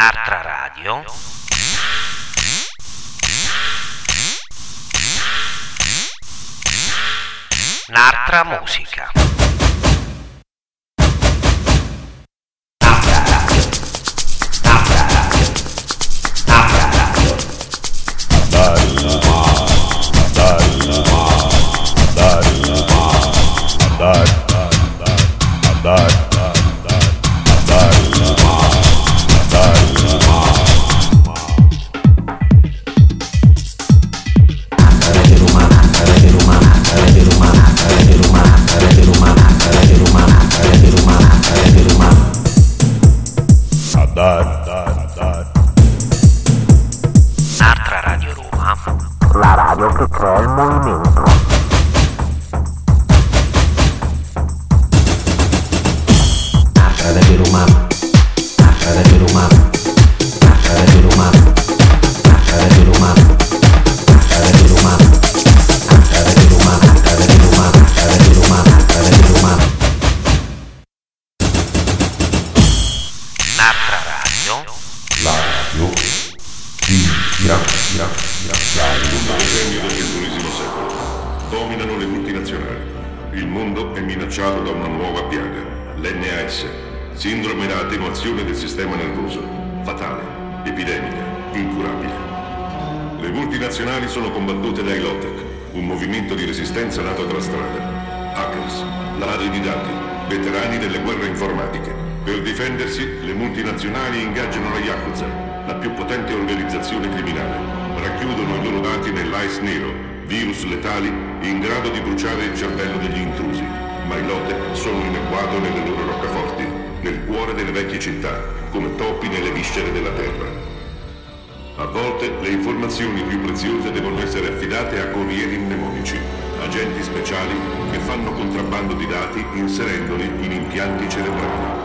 Un'altra radio. Un'altra musica. Un'altra radio Roma. La radio che crea il movimento. Un'altra radio Roma. Un'altra radio Roma. Un'altra radio Roma. Un'altra radio Roma. Un'altra radio Roma. Un'altra radio Roma. Un'altra radio Roma. Un'altra radio Roma. Un'altra radio Roma. Un'altra radio. La radio Premio del XXI secolo. Dominano le multinazionali. Il mondo è minacciato da una nuova piaga, l'NAS, sindrome da attenuazione del sistema nervoso, fatale, epidemica, incurabile. Le multinazionali sono combattute dai Low-Tech, un movimento di resistenza nato dalla strada. Hackers, ladri di dati, veterani delle guerre informatiche. Per difendersi, le multinazionali ingaggiano la Yakuza, la più potente organizzazione criminale. Racchiudono i loro dati nell'ICE nero, virus letali in grado di bruciare il cervello degli intrusi. Ma i Low-Tech sono in agguato nelle loro roccaforti, nel cuore delle vecchie città, come topi nelle viscere della terra. A volte le informazioni più preziose devono essere affidate a corrieri mnemonici, agenti speciali che fanno contrabbando di dati inserendoli in impianti cerebrali.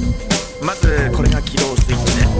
まずこれが起動スイッチね。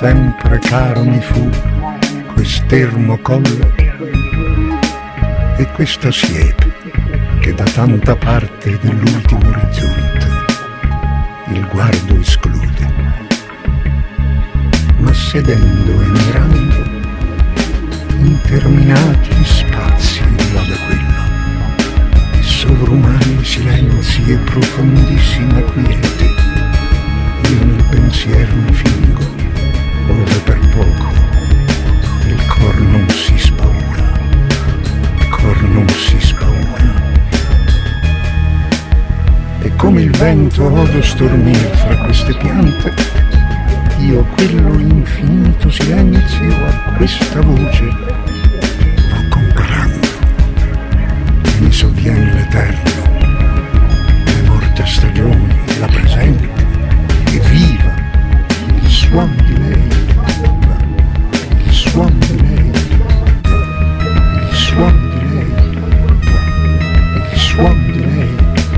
sempre caro mi fu quest'ermo colle e questa siepe che da tanta parte dell'ultimo orizzonte il guardo esclude. Ma sedendo e mirando interminati spazi di là da quello, e sovrumani silenzi e profondissima quiete, io nel pensiero mi fingo, ove per poco il cor non si spaura, il cor non si spaura. E come il vento odo stormir fra queste piante, io quello infinito silenzio a questa voce vo comprando, e mi sovviene l'eterno, le morte stagioni, la presente, e viva il suon di lei, il suon di lei, il suon di lei, il suon di lei.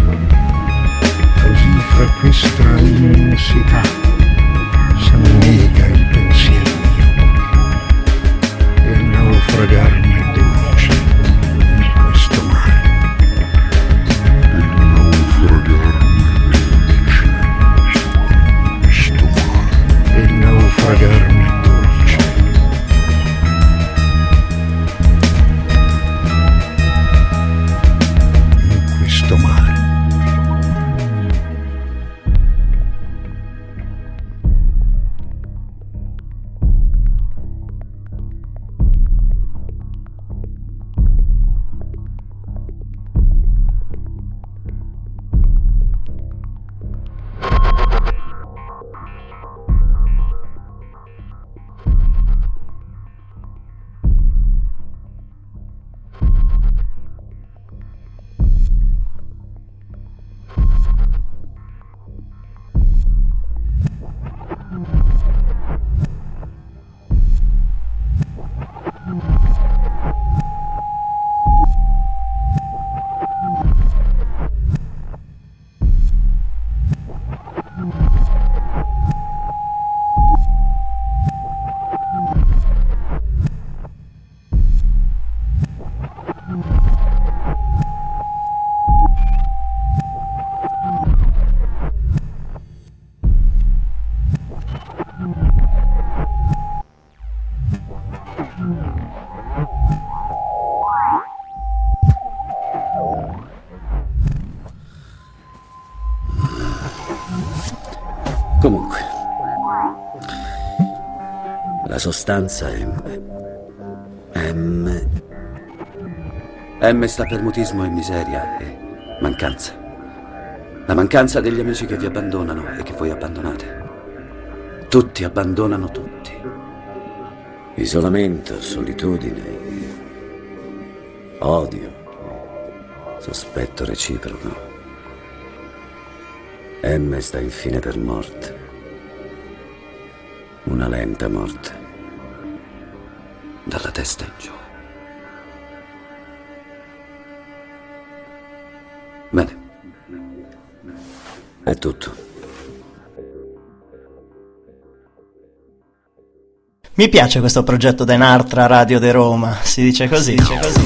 Così fra questa immensità s'annega il pensiero mio, e il naufragarmi è dolce in questo mare. Il naufragarmi è dolce in questo mare. Il naufragarmi è dolce in questo mare. Comunque, la sostanza M sta per mutismo e miseria e mancanza. La mancanza degli amici che vi abbandonano e che voi abbandonate. Tutti abbandonano tutti. Isolamento, solitudine, odio, sospetto reciproco. M sta infine per morte. Una lenta morte. Dalla testa in giù. Bene. È tutto. Mi piace questo progetto da un'altra radio de Roma. Si dice così.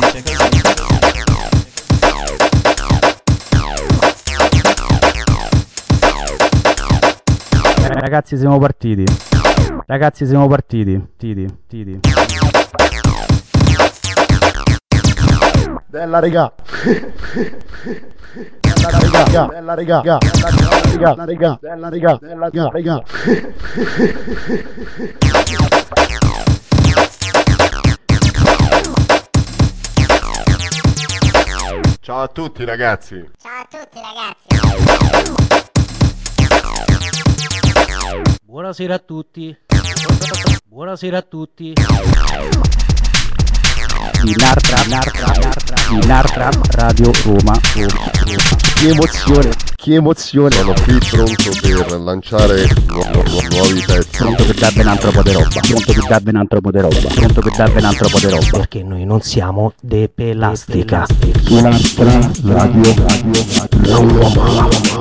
Ragazzi siamo partiti. Bella regà. Bella regà. Ciao a tutti ragazzi. Buonasera a tutti. Inartra Radio Roma. Che emozione. Sono qui pronto per lanciare nuovi pezzi. Pronto per darvi un altro po' di roba. Perché noi non siamo de pelastica. Un'altra radio Roma.